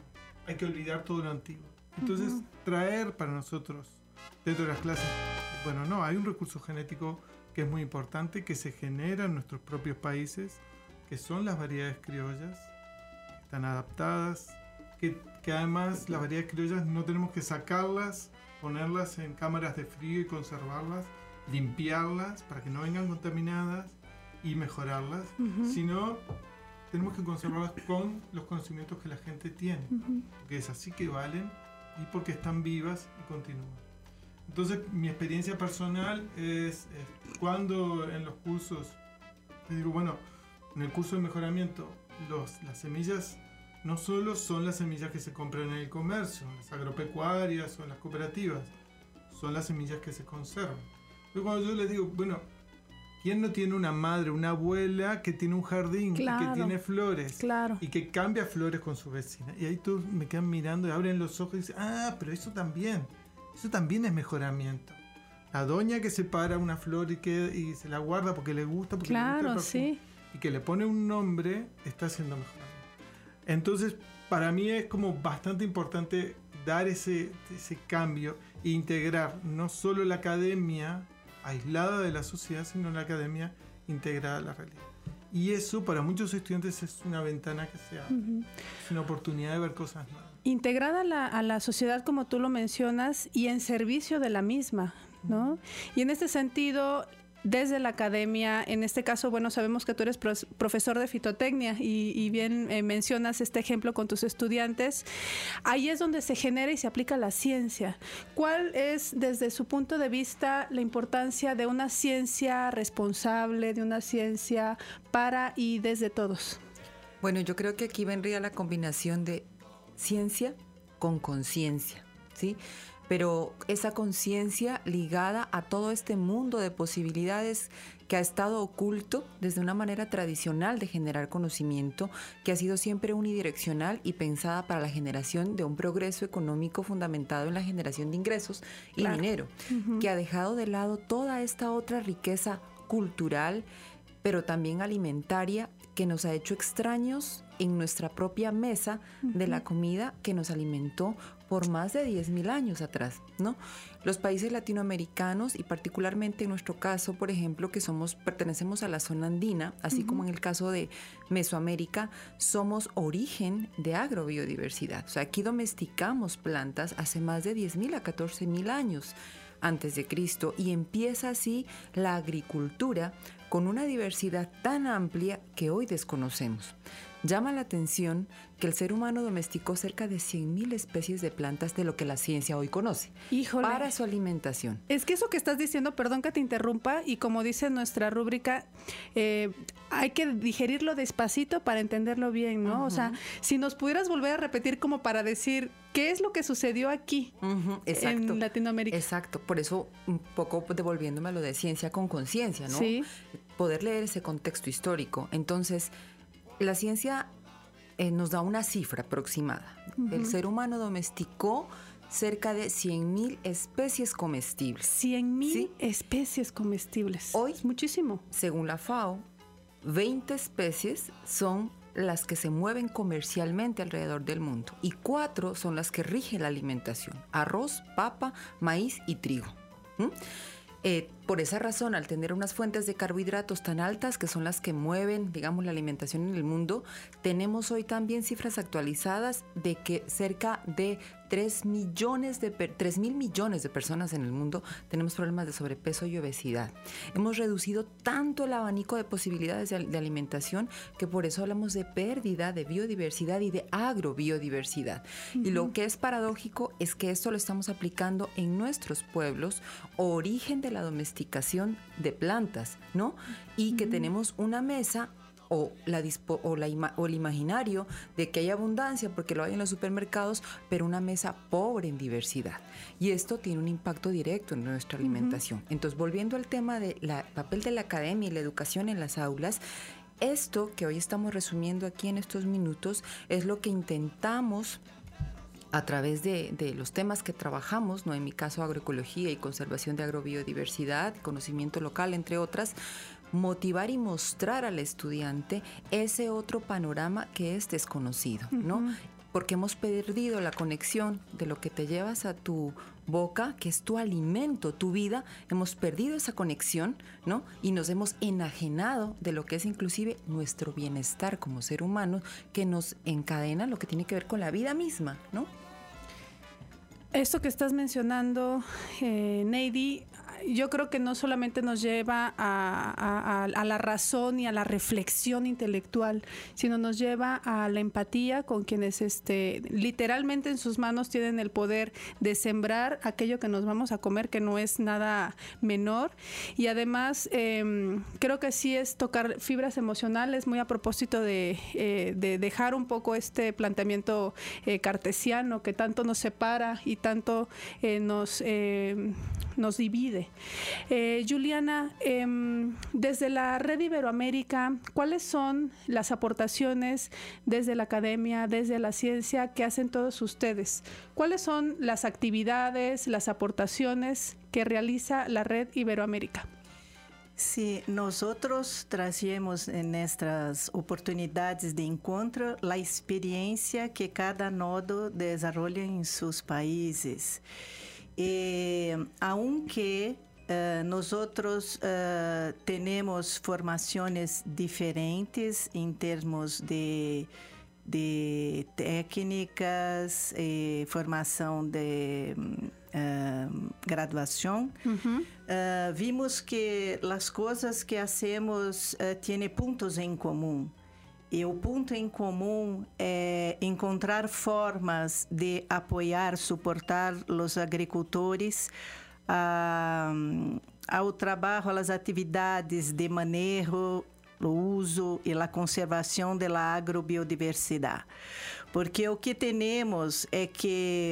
hay que olvidar todo lo antiguo. Entonces, uh-huh. traer para nosotros, dentro de las clases, bueno, no, hay un recurso genético que es muy importante, que se genera en nuestros propios países, que son las variedades criollas, que están adaptadas, que, que además las variedades criollas no tenemos que sacarlas, ponerlas en cámaras de frío y conservarlas, limpiarlas para que no vengan contaminadas y mejorarlas, uh-huh. sino tenemos que conservarlas con los conocimientos que la gente tiene, uh-huh. porque es así que valen y porque están vivas y continúan. Entonces, mi experiencia personal es, es cuando en los cursos, te digo, bueno, en el curso de mejoramiento, los, las semillas no solo son las semillas que se compran en el comercio, las agropecuarias o en las cooperativas, son las semillas que se conservan. Pero cuando yo les digo, bueno, ¿quién no tiene una madre, una abuela que tiene un jardín, claro, y que tiene flores, claro, y que cambia flores con su vecina? Y ahí todos me quedan mirando y abren los ojos y dicen, ah, pero eso también, eso también es mejoramiento. La doña que separa una flor y, que, y se la guarda porque le gusta, porque claro, le gusta el perfume, sí, y que le pone un nombre, está haciendo mejoramiento. Entonces, para mí es como bastante importante dar ese, ese cambio e integrar no solo la academia aislada de la sociedad, sino la academia integrada a la realidad. Y eso para muchos estudiantes es una ventana que se abre, uh-huh. es una oportunidad de ver cosas nuevas. Integrada a la, a la sociedad, como tú lo mencionas, y en servicio de la misma, ¿no? Uh-huh. Y en este sentido, desde la academia, en este caso, bueno, sabemos que tú eres pro- profesor de fitotecnia y, y bien eh, mencionas este ejemplo con tus estudiantes. Ahí es donde se genera y se aplica la ciencia. ¿Cuál es, desde su punto de vista, la importancia de una ciencia responsable, de una ciencia para y desde todos? Bueno, yo creo que aquí vendría la combinación de ciencia con conciencia, ¿sí? Pero esa conciencia ligada a todo este mundo de posibilidades que ha estado oculto desde una manera tradicional de generar conocimiento, que ha sido siempre unidireccional y pensada para la generación de un progreso económico fundamentado en la generación de ingresos y claro, dinero, uh-huh. que ha dejado de lado toda esta otra riqueza cultural, pero también alimentaria, que nos ha hecho extraños en nuestra propia mesa uh-huh. de la comida que nos alimentó por más de diez mil años atrás, ¿no? Los países latinoamericanos, y particularmente en nuestro caso, por ejemplo, que somos, pertenecemos a la zona andina, así uh-huh. como en el caso de Mesoamérica, somos origen de agrobiodiversidad. O sea, aquí domesticamos plantas hace más de diez mil a catorce mil años antes de Cristo, y empieza así la agricultura con una diversidad tan amplia que hoy desconocemos. Llama la atención que el ser humano domesticó cerca de cien mil especies de plantas de lo que la ciencia hoy conoce. Híjole. Para su alimentación. Es que eso que estás diciendo, perdón que te interrumpa, y como dice nuestra rúbrica, eh, hay que digerirlo despacito para entenderlo bien, ¿no? Uh-huh. O sea, si nos pudieras volver a repetir como para decir qué es lo que sucedió aquí uh-huh. Exacto. en Latinoamérica. Exacto, por eso un poco devolviéndome a lo de ciencia con conciencia, ¿no? Sí. Poder leer ese contexto histórico. Entonces, la ciencia eh, nos da una cifra aproximada. Uh-huh. El ser humano domesticó cerca de cien mil especies comestibles. cien mil ¿sí? especies comestibles. Hoy, muchísimo. Según la FAO, veinte especies son las que se mueven comercialmente alrededor del mundo y cuatro son las que rigen la alimentación: arroz, papa, maíz y trigo. ¿Mm? Eh, por esa razón, al tener unas fuentes de carbohidratos tan altas, que son las que mueven, digamos, la alimentación en el mundo, tenemos hoy también cifras actualizadas de que cerca de tres millones de per- tres mil millones de personas en el mundo tenemos problemas de sobrepeso y obesidad. Hemos reducido tanto el abanico de posibilidades de, de alimentación que por eso hablamos de pérdida de biodiversidad y de agrobiodiversidad. Uh-huh. Y lo que es paradójico es que esto lo estamos aplicando en nuestros pueblos, origen de la domesticación de plantas, ¿no? Y que uh-huh. tenemos una mesa o, la dispo, o, la ima, o el imaginario de que hay abundancia porque lo hay en los supermercados, pero una mesa pobre en diversidad. Y esto tiene un impacto directo en nuestra alimentación. Uh-huh. Entonces, volviendo al tema del papel de la academia y la educación en las aulas, esto que hoy estamos resumiendo aquí en estos minutos es lo que intentamos a través de, de los temas que trabajamos, ¿no? En mi caso, agroecología y conservación de agrobiodiversidad, conocimiento local, entre otras, motivar y mostrar al estudiante ese otro panorama que es desconocido, ¿no? Uh-huh. porque hemos perdido la conexión de lo que te llevas a tu boca, que es tu alimento, tu vida. Hemos perdido esa conexión, ¿no? Y nos hemos enajenado de lo que es inclusive nuestro bienestar como ser humano, que nos encadena lo que tiene que ver con la vida misma, ¿no? Esto que estás mencionando, eh, Neidy, yo creo que no solamente nos lleva a, a, a la razón y a la reflexión intelectual, sino nos lleva a la empatía con quienes este, literalmente en sus manos tienen el poder de sembrar aquello que nos vamos a comer, que no es nada menor. Y además eh, creo que sí es tocar fibras emocionales, muy a propósito de, eh, de dejar un poco este planteamiento eh, cartesiano que tanto nos separa y tanto eh, nos, eh, nos divide. Eh, Juliana, eh, desde la Red Iberoamérica, ¿cuáles son las aportaciones desde la academia, desde la ciencia que hacen todos ustedes? ¿Cuáles son las actividades, las aportaciones que realiza la Red Iberoamérica? Sí, nosotros trazemos en nuestras oportunidades de encuentro la experiencia que cada nodo desarrolla en sus países. Eh, aunque uh, nosotros uh, tenemos formaciones diferentes en términos de, de técnicas, eh, formação de uh, graduação, uh-huh. uh, vimos que as coisas que hacemos uh, têm pontos em comum. E o ponto em comum é encontrar formas de apoiar, suportar os agricultores a, ao trabalho, às atividades de manejo, o uso e a conservação da agrobiodiversidade. Porque o que temos é que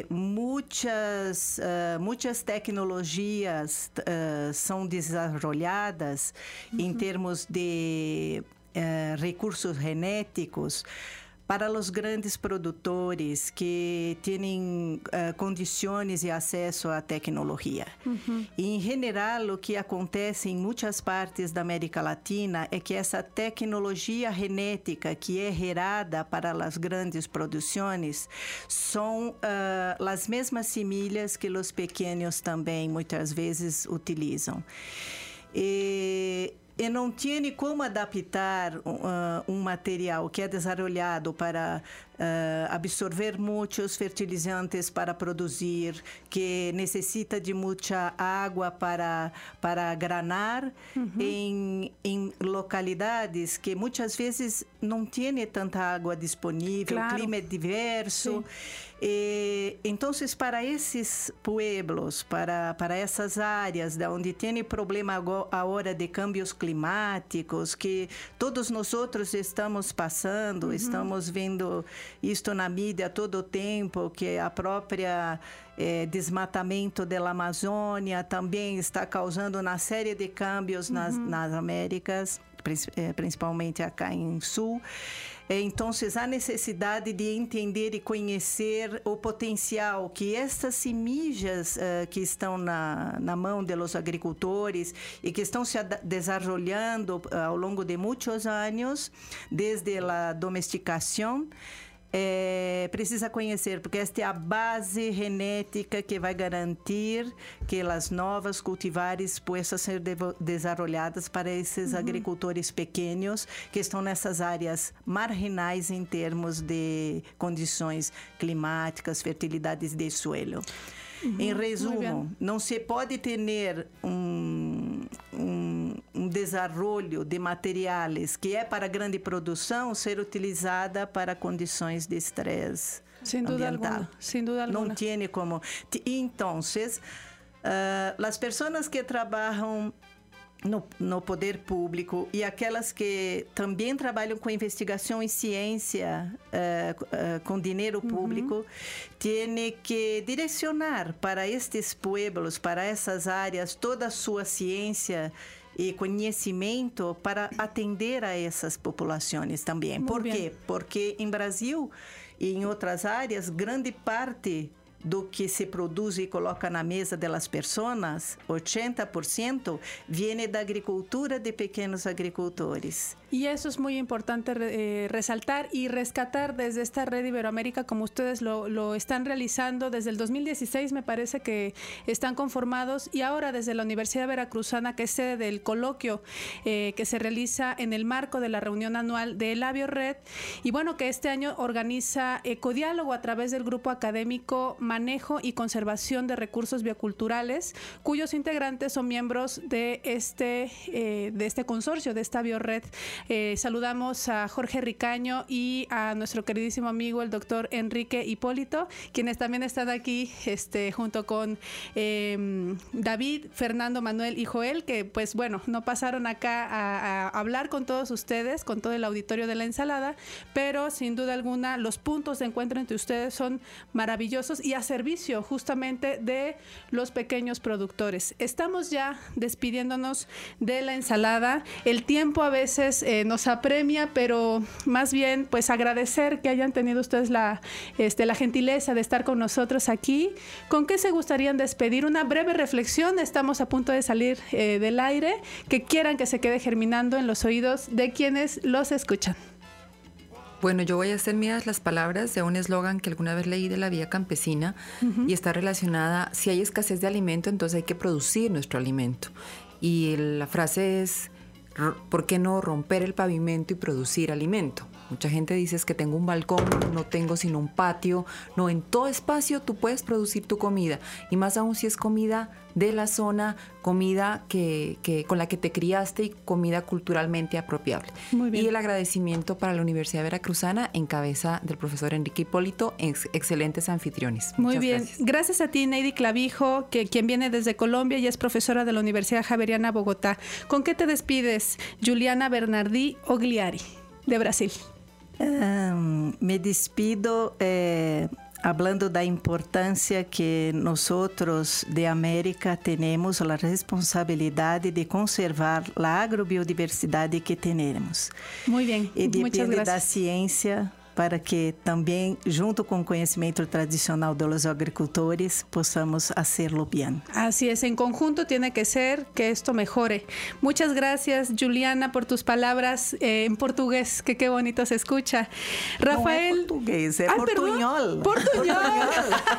muitas, uh, muitas tecnologias uh, são desenvolvidas uhum. em termos de Uh, recursos genéticos para os grandes produtores que têm uh, condições e acesso à tecnologia. Uhum. E, em geral, o que acontece em muitas partes da América Latina é que essa tecnologia genética que é gerada para as grandes produções são uh, as mesmas semilhas que os pequenos também muitas vezes utilizam. E E não tem como adaptar uh, um material que é desenvolvido para uh, absorver muitos fertilizantes para produzir, que necessita de muita água para, para granar, uhum. em, em localidades que muitas vezes não tem tanta água disponível, claro. O clima é diverso. E, então, para esses pueblos, para, para essas áreas onde tem problema agora de cambios climáticos, que todos nós outros estamos passando, uhum. estamos vendo isto na mídia todo o tempo, que a própria eh, desmatamento da Amazônia também está causando uma série de cambios uhum. nas, nas Américas, principalmente acá em Sul. Então, há necessidade de entender e conhecer o potencial que essas semillas uh, que estão na, na mão dos agricultores e que estão se desenvolvendo uh, ao longo de muitos anos, desde a domesticação, É, precisa conhecer, porque esta é a base genética que vai garantir que as novas cultivares possam ser de, desenvolvidas para esses uhum. agricultores pequenos que estão nessas áreas marginais em termos de condições climáticas, fertilidades de suelo. Uhum, em resumo, não se pode ter um, um, um desenvolvimento de materiais que é para grande produção ser utilizada para condições de estresse ambiental. Sem dúvida alguma. Não tem como. Então, uh, as pessoas que trabalham No, no poder público e aquelas que também trabalham com investigação e ciência uh, uh, com dinheiro público uhum. têm que direcionar para estes pueblos, para essas áreas, toda a sua ciência e conhecimento para atender a essas populações também. Por quê? Porque em Brasil e em outras áreas, grande parte do que se produz e coloca na mesa das pessoas, ochenta por ciento, vem da agricultura de pequenos agricultores. Y eso es muy importante eh, resaltar y rescatar desde esta red Iberoamérica, como ustedes lo, lo están realizando desde el dos mil dieciséis, me parece que están conformados, y ahora desde la Universidad Veracruzana, que es sede del coloquio eh, que se realiza en el marco de la reunión anual de la Biored, y bueno, que este año organiza Ecodiálogo a través del grupo académico Manejo y Conservación de Recursos Bioculturales, cuyos integrantes son miembros de este, eh, de este consorcio, de esta Biored. Eh, saludamos a Jorge Ricaño y a nuestro queridísimo amigo el doctor Enrique Hipólito, quienes también están aquí este, junto con eh, David, Fernando, Manuel y Joel, que pues bueno, no pasaron acá a, a hablar con todos ustedes, con todo el auditorio de La Ensalada, pero sin duda alguna los puntos de encuentro entre ustedes son maravillosos y a servicio justamente de los pequeños productores. Estamos ya despidiéndonos de La Ensalada. El tiempo a veces Eh, nos apremia, pero más bien pues agradecer que hayan tenido ustedes la, este, la gentileza de estar con nosotros aquí. ¿Con qué se gustarían despedir? Una breve reflexión, estamos a punto de salir eh, del aire, que quieran que se quede germinando en los oídos de quienes los escuchan. Bueno, yo voy a hacer mías las palabras de un eslogan que alguna vez leí de la Vía Campesina, uh-huh. y está relacionada: si hay escasez de alimento, entonces hay que producir nuestro alimento. Y la frase es: ¿por qué no romper el pavimento y producir alimento? Mucha gente dice es que tengo un balcón, no tengo sino un patio. No, en todo espacio tú puedes producir tu comida, y más aún si es comida de la zona, comida que, que, con la que te criaste y comida culturalmente apropiable. Muy bien. Y el agradecimiento para la Universidad Veracruzana en cabeza del profesor Enrique Hipólito, ex, excelentes anfitriones. Muy Muchas bien, gracias. Gracias a ti, Neidy Clavijo, que quien viene desde Colombia y es profesora de la Universidad Javeriana Bogotá. ¿Con qué te despides, Juliana Bernardí Ogliari, de Brasil? Um, me despido eh, hablando da importância que nosotros de América temos a responsabilidade de conservar a agrobiodiversidade que temos. Muy bien, e muchas depende gracias. da ciência para que também, junto com o conhecimento tradicional dos agricultores, possamos hacerlo bien. Así es, en conjunto tiene que ser que esto mejore. Muchas gracias, Juliana, por tus palabras eh, en portugués, que qué bonito se escucha. Rafael... No es portugués, es Ay, portuñol. Portuñol.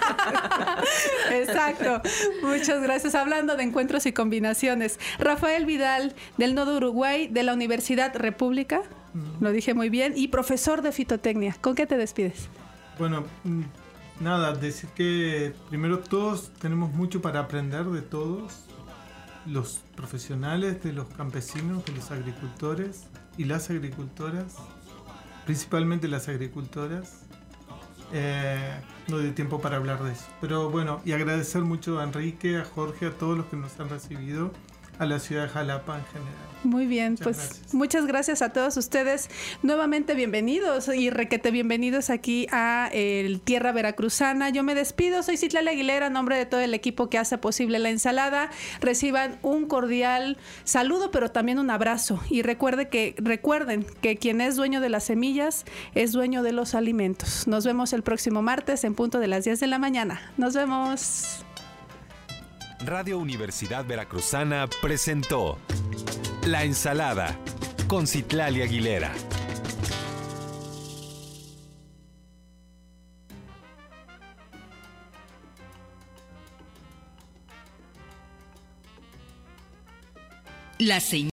Exacto. Muchas gracias. Hablando de encuentros y combinaciones. Rafael Vidal, del Nodo Uruguay, de la Universidad República. Lo dije muy bien. Y profesor de fitotecnia. ¿Con qué te despides? Bueno, nada, decir que primero todos tenemos mucho para aprender de todos, los profesionales, de los campesinos, de los agricultores y las agricultoras, principalmente las agricultoras. Eh, no doy tiempo para hablar de eso. Pero bueno, y agradecer mucho a Enrique, a Jorge, a todos los que nos han recibido, a la ciudad de Jalapa en general. Muy bien, muchas pues gracias. Muchas gracias a todos ustedes. Nuevamente bienvenidos y requete bienvenidos aquí a el Tierra Veracruzana. Yo me despido, soy Citlali Aguilera, a nombre de todo el equipo que hace posible La Ensalada. Reciban un cordial saludo, pero también un abrazo. Y recuerde que, recuerden que quien es dueño de las semillas es dueño de los alimentos. Nos vemos el próximo martes en punto de las diez de la mañana. Nos vemos. Radio Universidad Veracruzana presentó La Ensalada con Citlali Aguilera. La señal